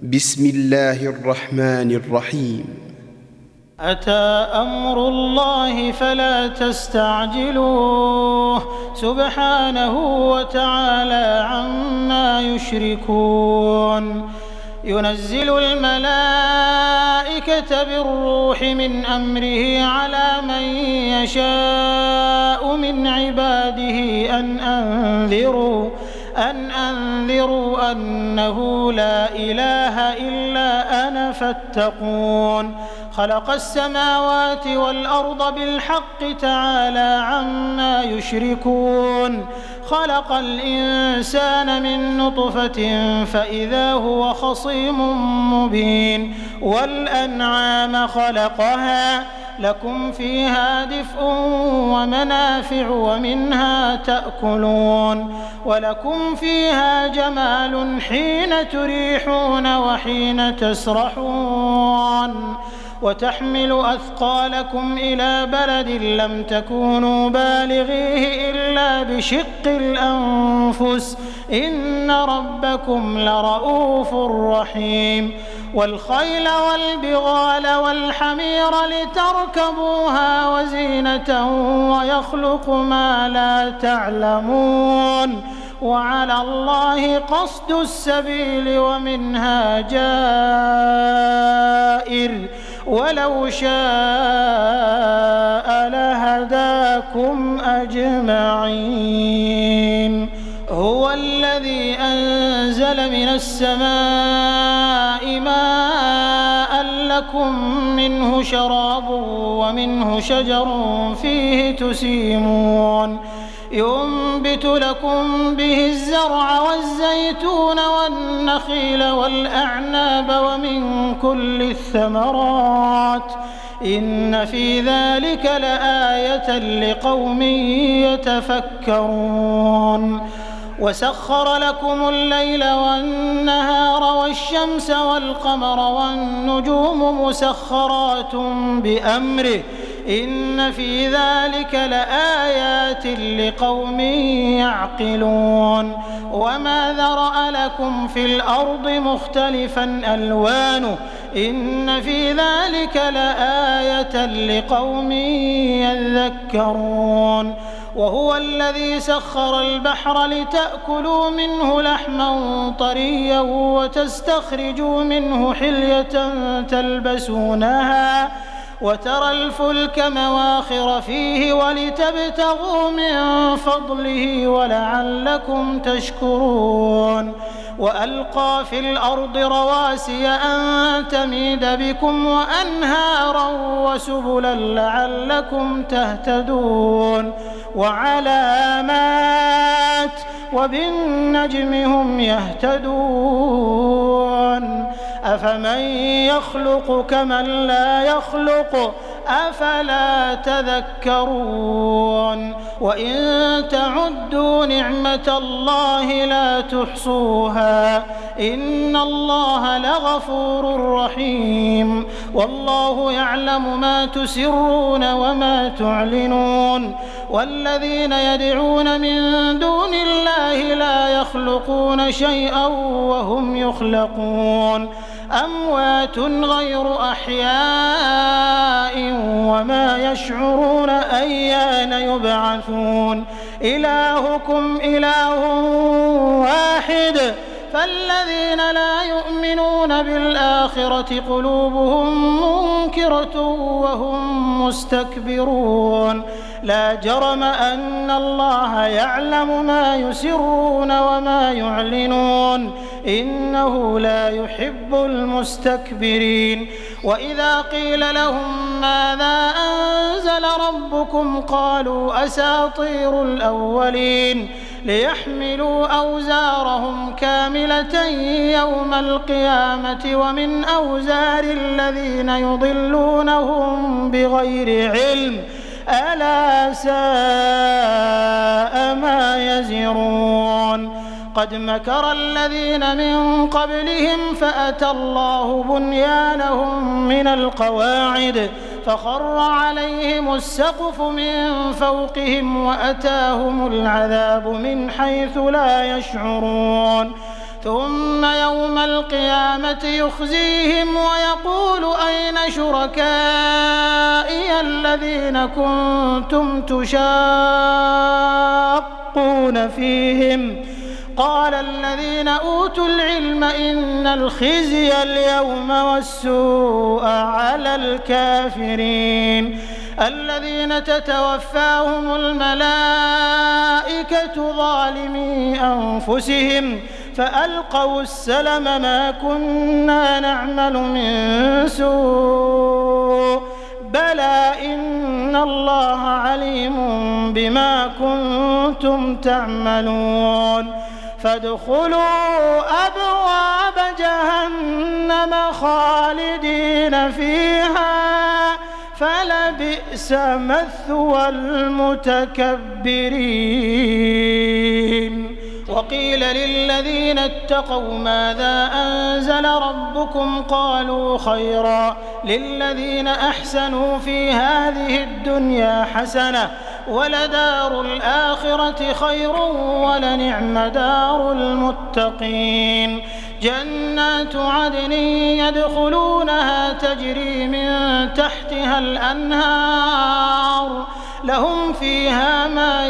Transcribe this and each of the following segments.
بسم الله الرحمن الرحيم. أتى أمر الله فلا تستعجلوه سبحانه وتعالى عما يشركون. ينزل الملائكة بالروح من أمره على من يشاء من عباده أن أنذروا أنه لا إله إلا أنا فاتقون. خلق السماوات والأرض بالحق تعالى عما يشركون. خلق الإنسان من نطفة فإذا هو خصيم مبين. والأنعام خلقها لكم فيها دفء ومنافع ومنها تأكلون. ولكم فيها جمال حين تريحون وحين تسرحون. وتحمل أثقالكم إلى بلد لم تكونوا بالغيه إلا بشق الأنفس إن ربكم لرؤوف رحيم. والخيل والبغال والحمير لتركبوها وزينة ويخلق ما لا تعلمون. وعلى الله قصد السبيل ومنها جائر ولو شاء لهداكم أجمعين. هو الذي أنزل من السماء ماء لكم منه شراب ومنه شجر فيه تسيمون. ينبت لكم به الزرع والزيتون والنخيل والأعناب ومن كل الثمرات إن في ذلك لآية لقوم يتفكرون. وسخر لكم الليل والنهار والشمس والقمر والنجوم مسخرات بأمره إن في ذلك لآيات لقوم يعقلون. وما ذرأ لكم في الأرض مختلفا ألوانه إن في ذلك لآية لقوم يذكرون. وهو الذي سخر البحر لتأكلوا منه لحما طريا وتستخرجوا منه حلية تلبسونها وترى الفلك مواخر فيه ولتبتغوا من فضله ولعلكم تشكرون. وألقى في الأرض رواسي أن تميد بكم وأنهارا وسبلا لعلكم تهتدون. وعلامات وبالنجم هم يهتدون. أفمن يخلق كمن لا يخلق أفلا تذكرون. وإن تعدوا نعمة الله لا تحصوها إن الله لغفور رحيم. والله يعلم ما تسرون وما تعلنون. والذين يدعون من دون الله لا يخلقون شيئا وهم يخلقون أموات غير أحياء وما يشعرون أيان يبعثون. إلهكم إله واحد فالذين لا يؤمنون بالآخرة قلوبهم منكرة وهم مستكبرون. لا جرم أن الله يعلم ما يسرون وما يعلنون إنه لا يحب المستكبرين. وإذا قيل لهم ماذا أنزل ربكم قالوا أساطير الأولين ليحملوا أوزارهم كاملة يوم القيامة ومن أوزار الذين يضلونهم بغير علم ألا ساء ما يزرون. قد مكر الذين من قبلهم فأتى الله بنيانهم من القواعد فخر عليهم السقف من فوقهم وأتاهم العذاب من حيث لا يشعرون. ثم يوم القيامة يخزيهم ويقول أين شركائي الذين كنتم تشاقون فيهم قال الذين أوتوا العلم إن الخزي اليوم والسوء على الكافرين الذين تتوفاهم الملائكة ظالمي أنفسهم فألقوا السلم ما كنا نعمل من سوء بلى إن الله عليم بما كنتم تعملون فادخلوا أبواب جهنم خالدين فيها فلبئس مثوى المتكبرين وقيل للذين اتقوا ماذا أنزل ربكم قالوا خيرا للذين أحسنوا في هذه الدنيا حسنة ولدار الآخرة خير ولنعم دار المتقين جنات عدن يدخلونها تجري من تحتها الأنهار لهم فيها ما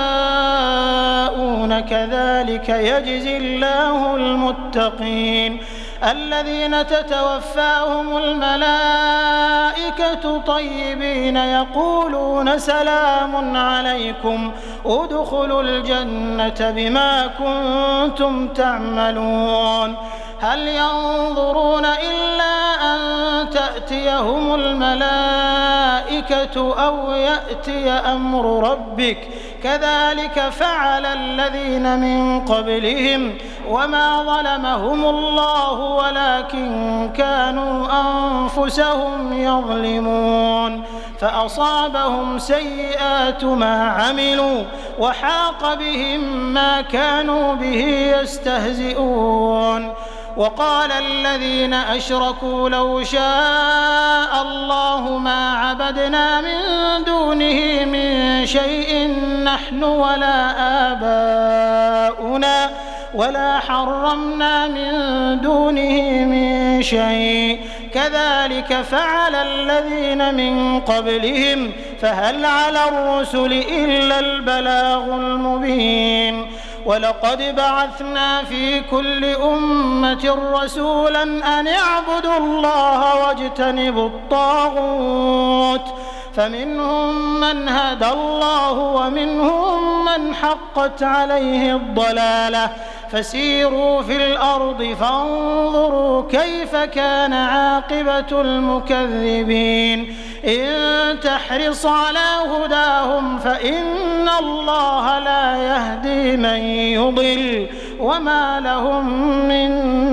يشاءون كذلك يجزي الله المتقين الذين تتوفاهم الملائكة طيبين يقولون سلام عليكم ادخلوا الجنة بما كنتم تعملون هل ينظرون إلا أن تأتيهم الملائكة أو يأتي أمر ربك كذلك فعل الذين من قبلهم وما ظلمهم الله ولكن كانوا أنفسهم يظلمون فأصابهم سيئات ما عملوا وحاق بهم ما كانوا به يستهزئون وقال الذين أشركوا لو شاء الله ما عبدنا من دونه من شيء نحن ولا آباؤنا ولا حرمنا من دونه من شيء كذلك فعل الذين من قبلهم فهل على الرسل إلا البلاغ المبين ولقد بعثنا في كل أمة رسولا أن اعبدوا الله واجتنبوا الطاغوت فمنهم من هدى الله ومنهم من حقت عليه الضلالة فسيروا في الأرض فانظروا كيف كان عاقبة المكذبين إن تحرص على هداهم فإن الله لا يهدي من يضل وما لهم من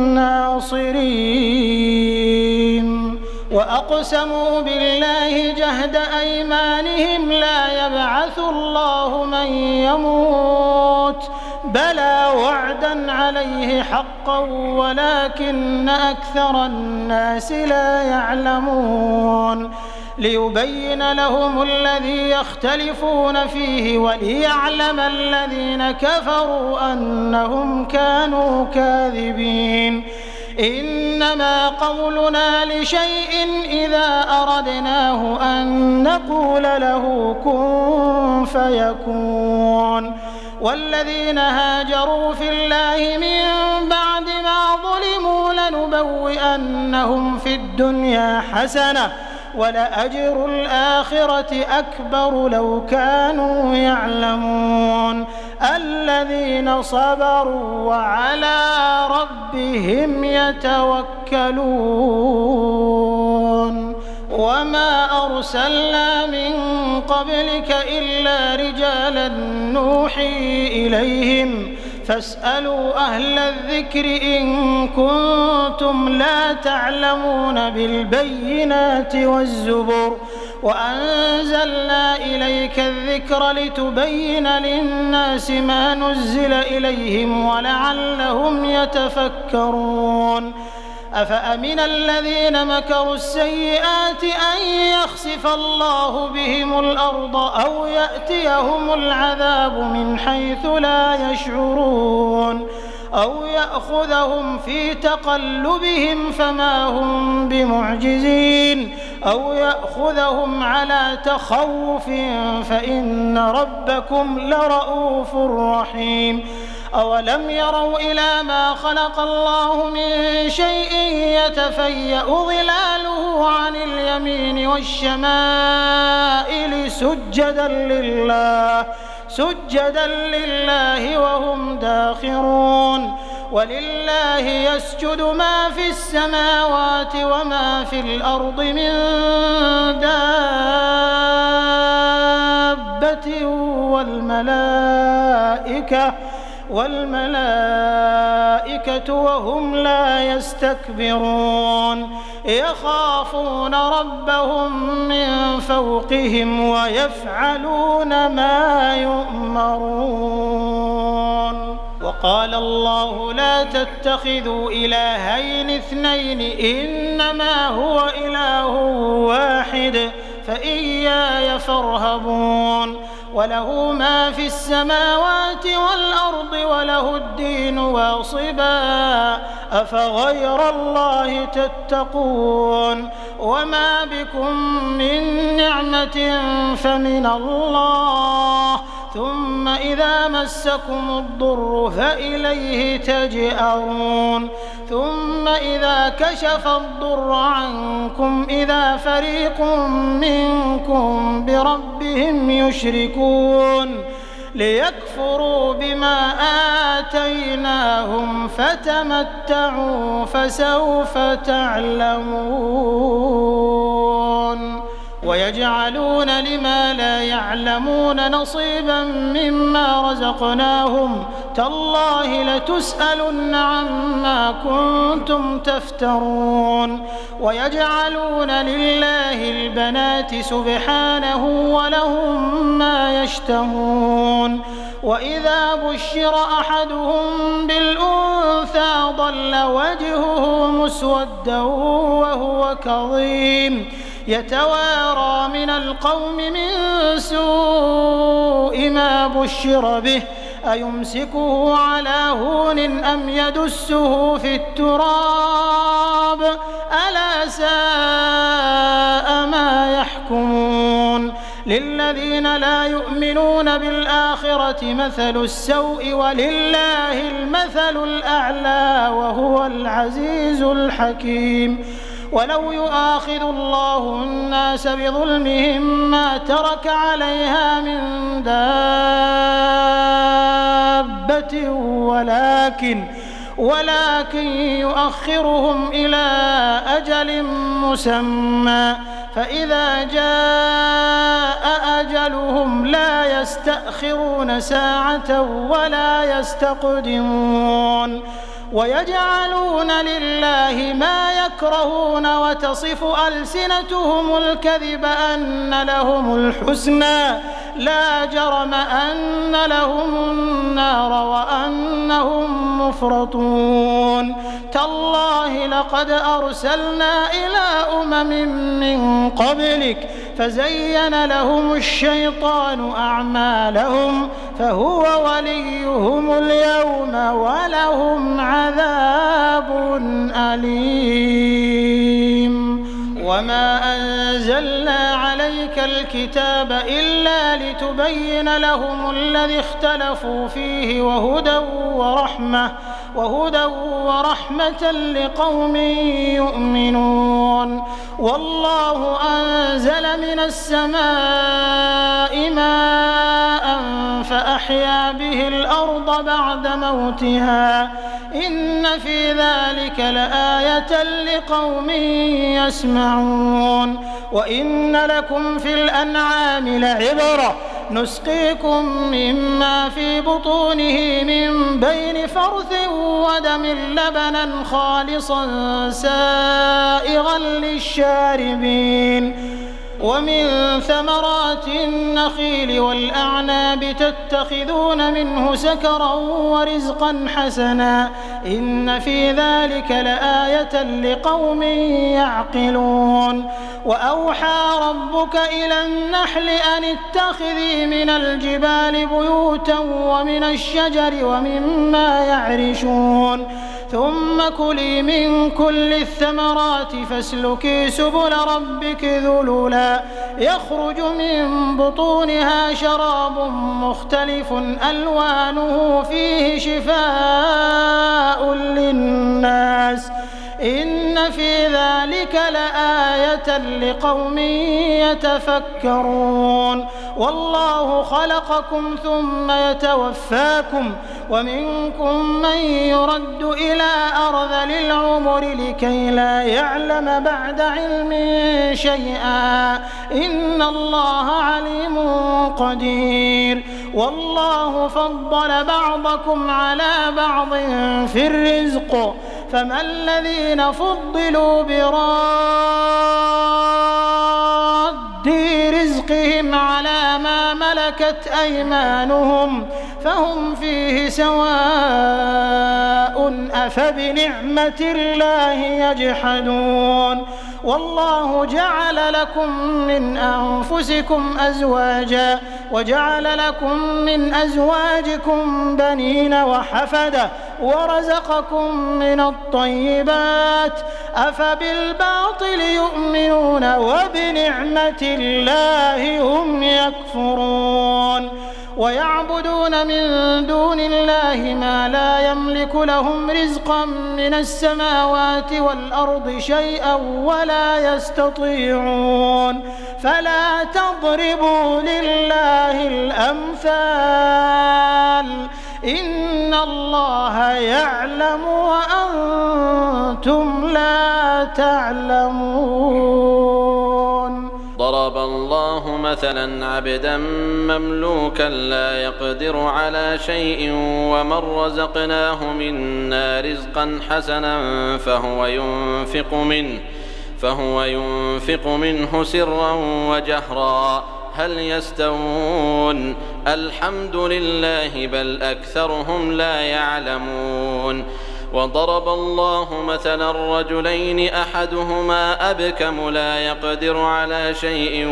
ناصرين وأقسموا بالله جهد أيمانهم لا يبعث الله من يموت بلى وعدا عليه حقا ولكن أكثر الناس لا يعلمون ليبين لهم الذي يختلفون فيه وليعلم الذين كفروا أنهم كانوا كاذبين إنما قولنا لشيء إذا أردناه أن نقول له كن فيكون والذين هاجروا في الله من بعد ما ظلموا لنبوئنهم في الدنيا حسنة ولأجر الآخرة أكبر لو كانوا يعلمون الذين صبروا وعلى ربهم يتوكلون وما أرسلنا من قبلك إلا رجالا نوحي إليهم فاسألوا أهل الذكر إن كنتم لا تعلمون بالبينات والزبر وأنزلنا إليك الذكر لتبين للناس ما نزل إليهم ولعلهم يتفكرون أفأمن الذين مكروا السيئات أن يخسف الله بهم الأرض أو يأتيهم العذاب من حيث لا يشعرون أو يأخذهم في تقلبهم فما هم بمعجزين أو يأخذهم على تخوف فإن ربكم لرؤوف رحيم أولم يروا إلى ما خلق الله من شيء يتفيأ ظلاله عن اليمين والشمائل سجدا لله وهم داخرون ولله يسجد ما في السماوات وما في الأرض من دابة والملائكة وهم لا يستكبرون يخافون ربهم من فوقهم ويفعلون ما يؤمرون وقال الله لا تتخذوا إلهين اثنين إنما هو إله واحد فإياي فارهبون وله ما في السماوات والأرض وله الدين واصبا أفغير الله تتقون وما بكم من نعمة فمن الله ثم إذا مسكم الضر فإليه تجأرون ثم إذا كشف الضر عنكم إذا فريق منكم بربهم يشركون ليكفروا بما آتيناهم فتمتعوا فسوف تعلمون ويجعلون لما لا يعلمون نصيبا مما رزقناهم تالله لتسألن عما كنتم تفترون ويجعلون لله البنات سبحانه ولهم ما يشتهون وإذا بشر أحدهم بالأنثى ظل وجهه مسودا وهو كظيم يتوارى من القوم من سوء ما بشر به أيمسكه على هون أم يدسه في التراب ألا ساء ما يحكمون للذين لا يؤمنون بالآخرة مثل السوء ولله المثل الأعلى وهو العزيز الحكيم ولو يؤاخذ الله الناس بظلمهم ما ترك عليها من دابة ولكن يؤخرهم إلى أجل مسمى فإذا جاء أجلهم لا يستأخرون ساعة ولا يستقدمون ويجعلون لله ما يكرهون وتصف ألسنتهم الكذب أن لهم الحسنى لا جرم أن لهم النار وأنهم مفرطون تالله لقد أرسلنا إلى من قبلك فزين لهم الشيطان أعمالهم فهو وليهم اليوم ولهم عذاب أليم وما أنزلنا عليك الكتاب إلا لتبين لهم الذي اختلفوا فيه وهدى ورحمة لقوم يؤمنون والله أنزل من السماء ماء فأحيا به الأرض بعد موتها إن في ذلك لآية لقوم يسمعون وإن لكم في الأنعام لعبرة نسقيكم مما في بطونه من بين فرث ودم لبنا خالصا سائغا للشاربين ومن ثمرات النخيل والأعناب تتخذون منه سكرا ورزقا حسنا إن في ذلك لآية لقوم يعقلون وأوحى ربك إلى النحل أن اتخذي من الجبال بيوتا ومن الشجر ومما يعرشون ثم كلي من كل الثمرات فاسلكي سبل ربك ذللا يخرج من بطونها شراب مختلف ألوانه فيه شفاء للناس إن في ذلك لآية لقوم يتفكرون والله خلقكم ثم يتوفاكم ومنكم من يرد إلى أرذل العمر لكي لا يعلم بعد علم شيئا إن الله عليم قدير والله فضل بعضكم على بعض في الرزق فما الذين فضلوا براد رزقهم على ما ملكت أيمانهم فهم فيه سواء أفبنعمة الله يجحدون والله جعل لكم من أنفسكم أزواجا وجعل لكم من أزواجكم بنين وحفدة ورزقكم من الطيبات أفبالباطل يؤمنون وبنعمة الله هم يكفرون ويعبدون من دون الله ما لا يملك لهم رزقا من السماوات والأرض شيئا ولا يستطيعون فلا تضربوا لله الأمثال إن الله يعلم وأنتم لا تعلمون ضرب الله مثلا عبدا مملوكا لا يقدر على شيء ومن رزقناه منا رزقا حسنا فهو ينفق منه سرا وجهرا هل يستوون الحمد لله بل أكثرهم لا يعلمون وضرب الله مثلا رجلين أحدهما أبكم لا يقدر على شيء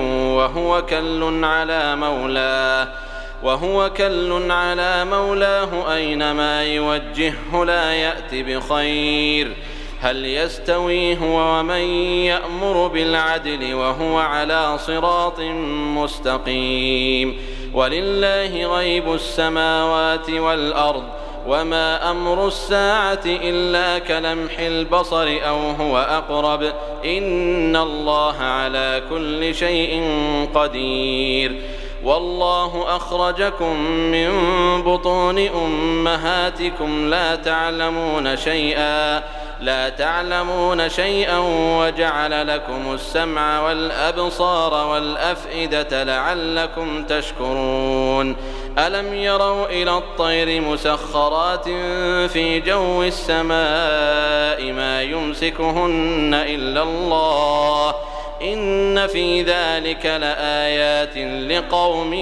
وهو كل على مولاه أينما يوجهه لا يأتي بخير هل يستوي هو ومن يأمر بالعدل وهو على صراط مستقيم ولله غيب السماوات والأرض وما أمر الساعة إلا كلمح البصر أو هو أقرب إن الله على كل شيء قدير والله أخرجكم من بطون أمهاتكم لا تعلمون شيئا وجعل لكم السمع والأبصار والأفئدة لعلكم تشكرون ألم يروا إلى الطير مسخرات في جو السماء ما يمسكهن إلا الله إن في ذلك لآيات لقوم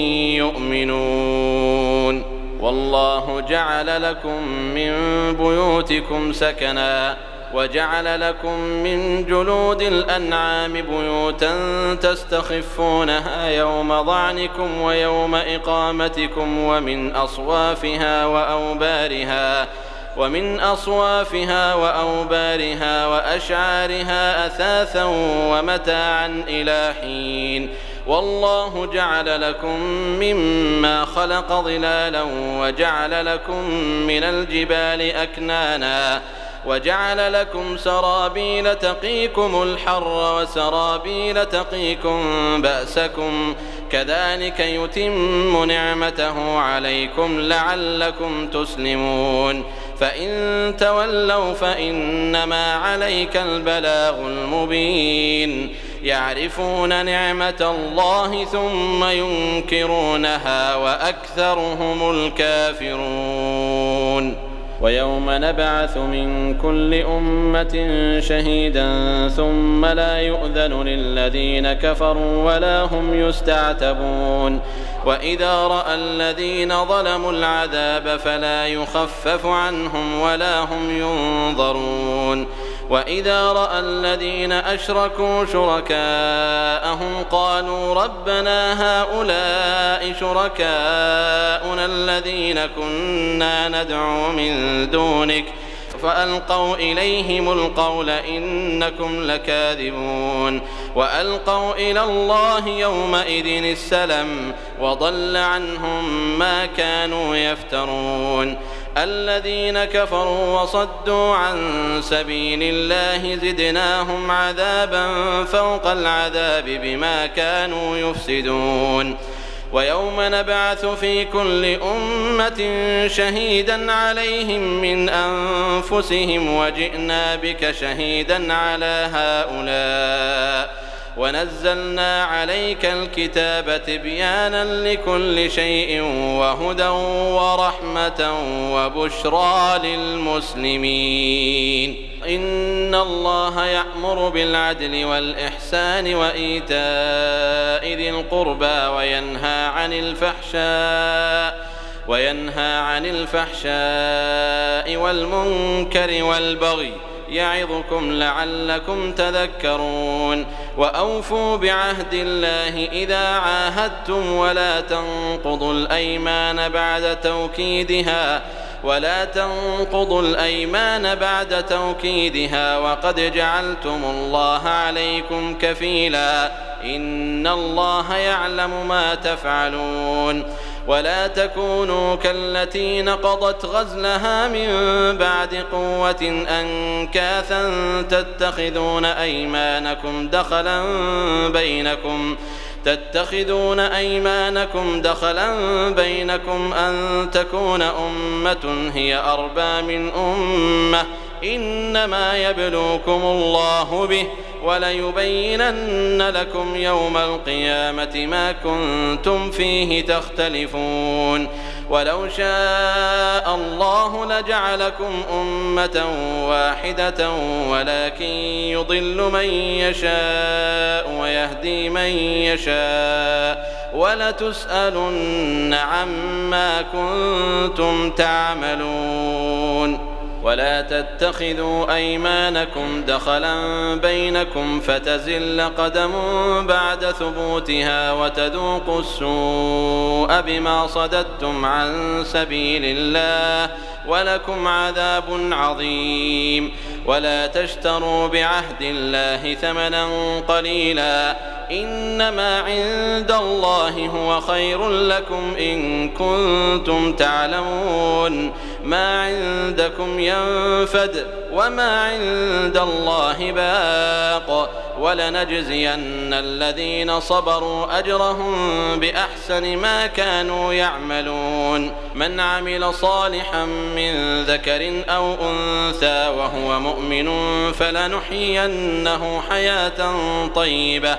يؤمنون والله جعل لكم من بيوتكم سكنا وجعل لكم من جلود الأنعام بيوتا تستخفونها يوم ضعنكم ويوم إقامتكم ومن أصوافها وأوبارها وأشعارها أثاثا ومتاعا إلى حين والله جعل لكم مما خلق ظلالا وجعل لكم من الجبال أكنانا وجعل لكم سرابيل تقيكم الحر وسرابيل تقيكم بأسكم كذلك يتم نعمته عليكم لعلكم تسلمون فإن تولوا فإنما عليك البلاغ المبين يعرفون نعمة الله ثم ينكرونها وأكثرهم الكافرون ويوم نبعث من كل أمة شهيدا ثم لا يؤذن للذين كفروا ولا هم يستعتبون وإذا رأى الذين ظلموا العذاب فلا يخفف عنهم ولا هم ينظرون وإذا رأى الذين أشركوا شركاءهم قالوا ربنا هؤلاء شركاؤنا الذين كنا ندعو من دونك فألقوا إليهم القول إنكم لكاذبون وألقوا إلى الله يومئذ السلم وضل عنهم ما كانوا يفترون الذين كفروا وصدوا عن سبيل الله زدناهم عذابا فوق العذاب بما كانوا يفسدون ويوم نبعث في كل أمة شهيدا عليهم من أنفسهم وجئنا بك شهيدا على هؤلاء ونزلنا عليك الكتاب تبيانا لكل شيء وهدى ورحمة وبشرى للمسلمين إن الله يأمر بالعدل والإحسان وإيتاء ذي القربى وينهى عن الفحشاء والمنكر والبغي يعظكم لعلكم تذكرون وأوفوا بعهد الله إذا عاهدتم ولا تنقضوا الأيمان بعد توكيدها وقد جعلتم الله عليكم كفيلا إن الله يعلم ما تفعلون ولا تكونوا كالتي نقضت غزلها من بعد قوة أنكاثا تتخذون أيمانكم دخلا بينكم أن تكون أمة هي أربى من أمة إنما يبلوكم الله به وليبينن لكم يوم القيامة ما كنتم فيه تختلفون ولو شاء الله لجعلكم أمة واحدة ولكن يضل من يشاء ويهدي من يشاء ولتسألن عما كنتم تعملون ولا تتخذوا أيمانكم دخلا بينكم فتزل قدم بعد ثبوتها وتذوقوا السوء بما صددتم عن سبيل الله ولكم عذاب عظيم ولا تشتروا بعهد الله ثمنا قليلا إنما عند الله هو خير لكم إن كنتم تعلمون ما عندكم ينفد وما عند الله باق ولنجزين الذين صبروا أجرهم بأحسن ما كانوا يعملون من عمل صالحا من ذكر أو أنثى وهو مؤمن فلنحيينه حياة طيبة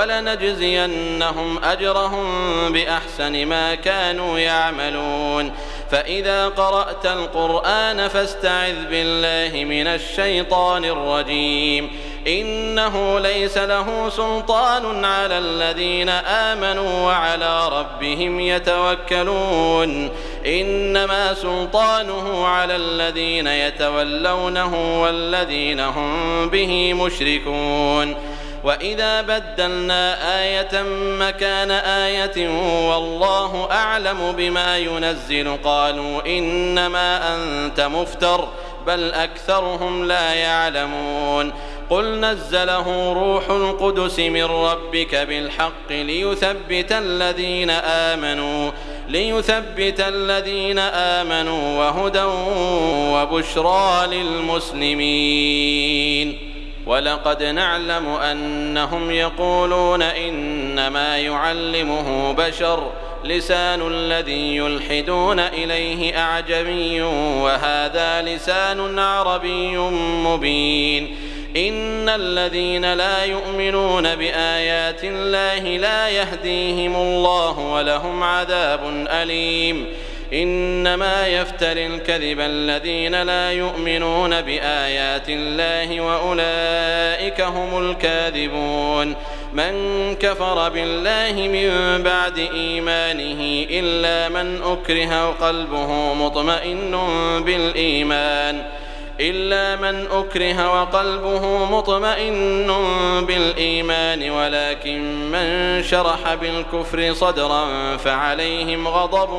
ولنجزينهم أجرهم بأحسن ما كانوا يعملون فإذا قرأت القرآن فاستعذ بالله من الشيطان الرجيم إنه ليس له سلطان على الذين آمنوا وعلى ربهم يتوكلون إنما سلطانه على الذين يتولونه والذين هم به مشركون وإذا بدلنا آية مكان آية والله أعلم بما ينزل قالوا إنما أنت مفتر بل أكثرهم لا يعلمون قل نزله روح القدس من ربك بالحق ليثبت الذين آمنوا وهدى وبشرى للمسلمين ولقد نعلم أنهم يقولون إنما يعلمه بشر لسان الذي يلحدون إليه أعجمي وهذا لسان عربي مبين إن الذين لا يؤمنون بآيات الله لا يهديهم الله ولهم عذاب أليم إنما يفتري الكذب الذين لا يؤمنون بآيات الله وأولئك هم الكاذبون. من كفر بالله من بعد إيمانه إلا من أكره وقلبه مطمئن بالإيمان ولكن من شرح بالكفر صدرا فعليهم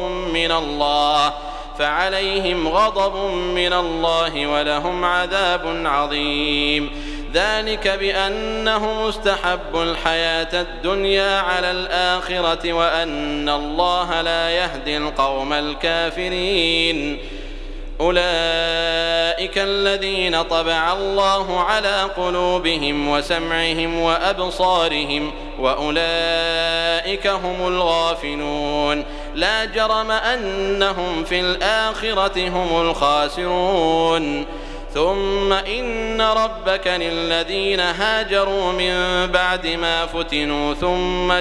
غضب من الله ولهم عذاب عظيم. ذلك بأنهم استحبوا الحياة الدنيا على الآخرة وأن الله لا يهدي القوم الكافرين. أولئك الذين طبع الله على قلوبهم وسمعهم وأبصارهم وأولئك هم الغافلون. لا جرم أنهم في الآخرة هم الخاسرون. ثم إن ربك للذين هاجروا من بعد ما فتنوا ثم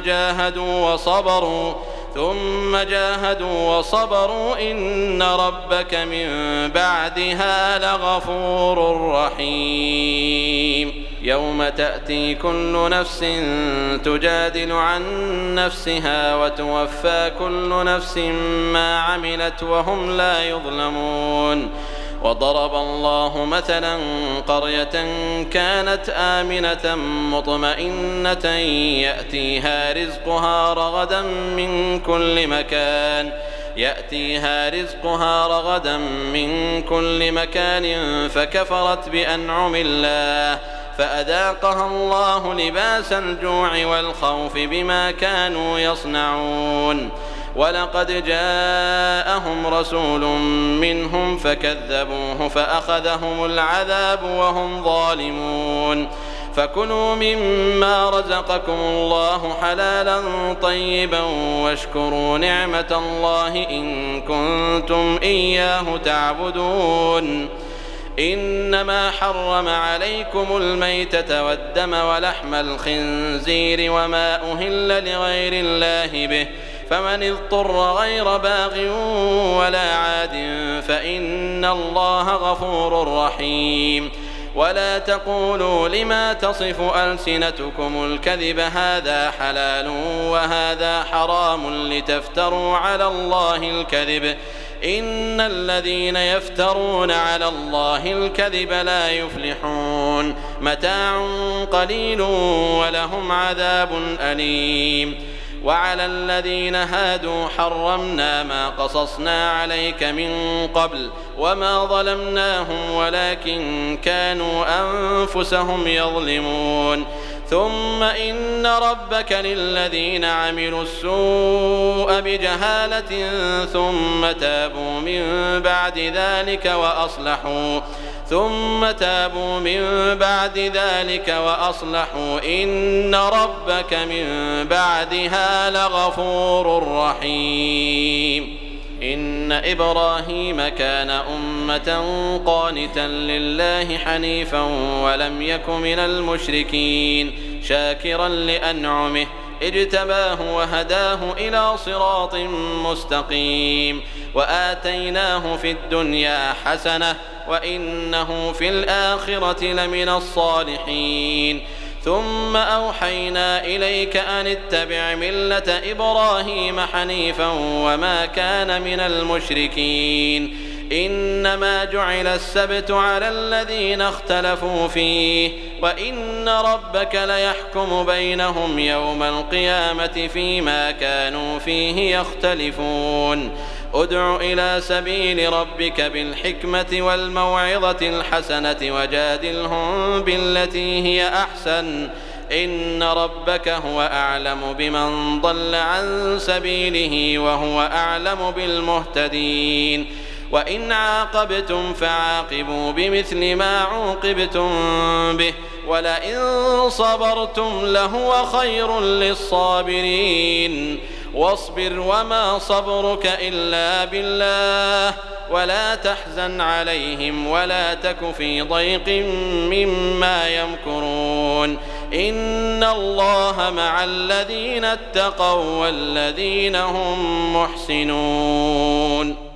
جاهدوا وصبروا إن ربك من بعدها لغفور رحيم. يوم تأتي كل نفس تجادل عن نفسها وتوفى كل نفس ما عملت وهم لا يظلمون. وضرب الله مثلا قرية كانت آمنة مطمئنة يأتيها رزقها رغدا من كل مكان فكفرت بأنعم الله فأذاقها الله لباس الجوع والخوف بما كانوا يصنعون. ولقد جاءهم رسول منهم فكذبوه فأخذهم العذاب وهم ظالمون. فكلوا مما رزقكم الله حلالا طيبا واشكروا نعمة الله إن كنتم إياه تعبدون. إنما حرم عليكم الميتة والدم ولحم الخنزير وما أهل لغير الله به فمن اضطر غير باغ ولا عاد فإن الله غفور رحيم. ولا تقولوا لما تصف ألسنتكم الكذب هذا حلال وهذا حرام لتفتروا على الله الكذب إن الذين يفترون على الله الكذب لا يفلحون. متاع قليل ولهم عذاب أليم. وعلى الذين هادوا حرمنا ما قصصنا عليك من قبل وما ظلمناهم ولكن كانوا أنفسهم يظلمون. ثم إن ربك للذين عملوا السوء بجهالة ثم تابوا من بعد ذلك وأصلحوا إن ربك من بعدها لغفور رحيم. إن إبراهيم كان أمة قانتا لله حنيفا ولم يك من المشركين شاكرا لأنعمه اجتباه وهداه إلى صراط مستقيم. وآتيناه في الدنيا حسنة وإنه في الآخرة لمن الصالحين. ثم أوحينا إليك أن اتبع ملة إبراهيم حنيفا وما كان من المشركين. إنما جعل السبت على الذين اختلفوا فيه وإن ربك ليحكم بينهم يوم القيامة فيما كانوا فيه يختلفون. ادع إلى سبيل ربك بالحكمة والموعظة الحسنة وجادلهم بالتي هي أحسن إن ربك هو أعلم بمن ضل عن سبيله وهو أعلم بالمهتدين. وإن عاقبتم فعاقبوا بمثل ما عوقبتم به ولئن صبرتم لهو خير للصابرين. واصبر وما صبرك إلا بالله ولا تحزن عليهم ولا تك في ضيق مما يمكرون. إن الله مع الذين اتقوا والذين هم محسنون.